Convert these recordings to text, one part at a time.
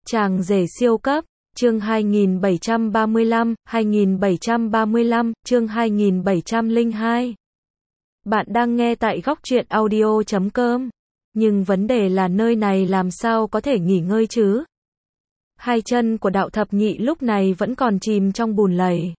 Chàng rể siêu cấp, chương 2735, chương 2702. Bạn đang nghe tại góc truyện audio.com. Nhưng vấn đề là nơi này làm sao có thể nghỉ ngơi chứ? Hai chân của Đạo Thập Nhị lúc này vẫn còn chìm trong bùn lầy.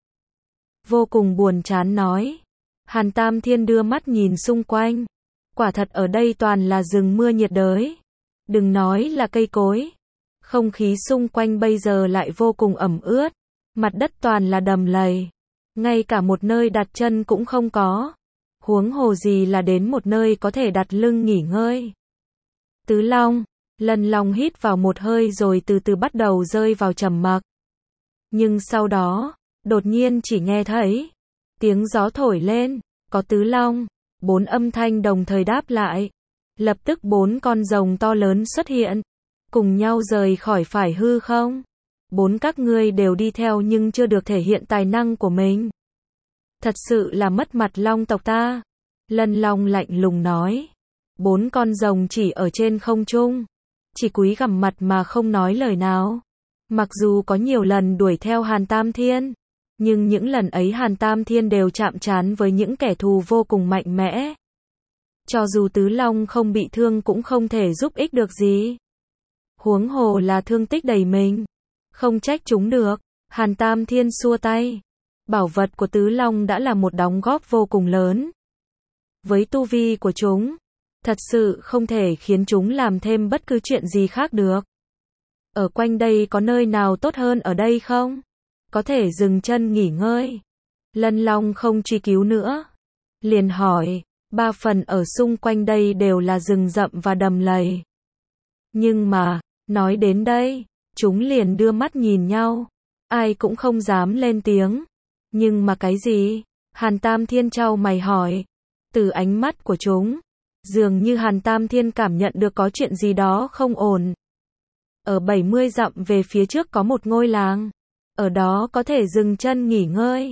Vô cùng buồn chán nói. Hàn Tam Thiên đưa mắt nhìn xung quanh. Quả thật ở đây toàn là rừng mưa nhiệt đới. Đừng nói là cây cối. Không khí xung quanh bây giờ lại vô cùng ẩm ướt. Mặt đất toàn là đầm lầy. Ngay cả một nơi đặt chân cũng không có. Huống hồ gì là đến một nơi có thể đặt lưng nghỉ ngơi. Tứ Long, Lân Long hít vào một hơi rồi từ từ bắt đầu rơi vào trầm mặc. Nhưng sau đó, đột nhiên chỉ nghe thấy tiếng gió thổi lên, có Tứ Long, 4 âm thanh đồng thời đáp lại. Lập tức 4 con rồng to lớn xuất hiện, cùng nhau rời khỏi phải hư không. 4 các ngươi đều đi theo nhưng chưa được thể hiện tài năng của mình. Thật sự là mất mặt Long tộc ta. Lân Long lạnh lùng nói. 4 con rồng chỉ ở trên không trung, chỉ cúi gằm mặt mà không nói lời nào. Mặc dù có nhiều lần đuổi theo Hàn Tam Thiên, nhưng những lần ấy Hàn Tam Thiên đều chạm trán với những kẻ thù vô cùng mạnh mẽ. Cho dù Tứ Long không bị thương cũng không thể giúp ích được gì. Huống hồ là thương tích đầy mình. Không trách chúng được. Hàn Tam Thiên xua tay. Bảo vật của Tứ Long đã là một đóng góp vô cùng lớn. Với tu vi của chúng, thật sự không thể khiến chúng làm thêm bất cứ chuyện gì khác được. Ở quanh đây có nơi nào tốt hơn ở đây không? Có thể dừng chân nghỉ ngơi. Lân Long không truy cứu nữa. Liền hỏi, 3 phần ở xung quanh đây đều là rừng rậm và đầm lầy. Nhưng mà, nói đến đây, chúng liền đưa mắt nhìn nhau. Ai cũng không dám lên tiếng. Nhưng mà cái gì? Hàn Tam Thiên chau mày hỏi. Từ ánh mắt của chúng, dường như Hàn Tam Thiên cảm nhận được có chuyện gì đó không ổn. Ở 70 dặm về phía trước có một ngôi làng. Ở đó có thể dừng chân nghỉ ngơi.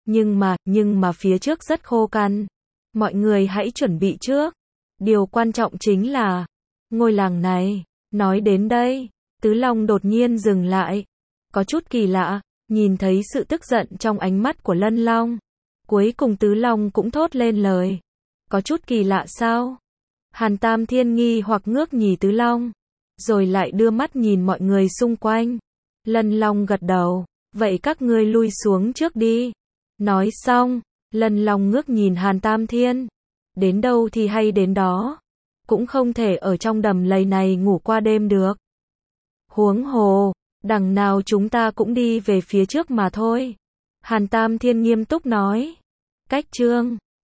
Nhưng mà phía trước rất khô cằn. Mọi người hãy chuẩn bị trước. Điều quan trọng chính là ngôi làng này. Nói đến đây, Tứ Long đột nhiên dừng lại. Có chút kỳ lạ, nhìn thấy sự tức giận trong ánh mắt của Lân Long. Cuối cùng Tứ Long cũng thốt lên lời. Có chút kỳ lạ sao? Hàn Tam Thiên nghi hoặc ngước nhìn Tứ Long, rồi lại đưa mắt nhìn mọi người xung quanh. Lân Long gật đầu. Vậy các ngươi lui xuống trước đi. Nói xong, Lân Long ngước nhìn Hàn Tam Thiên. Đến đâu thì hay đến đó. Cũng không thể ở trong đầm lầy này ngủ qua đêm được. Huống hồ, đằng nào chúng ta cũng đi về phía trước mà thôi. Hàn Tam Thiên nghiêm túc nói. Cách chương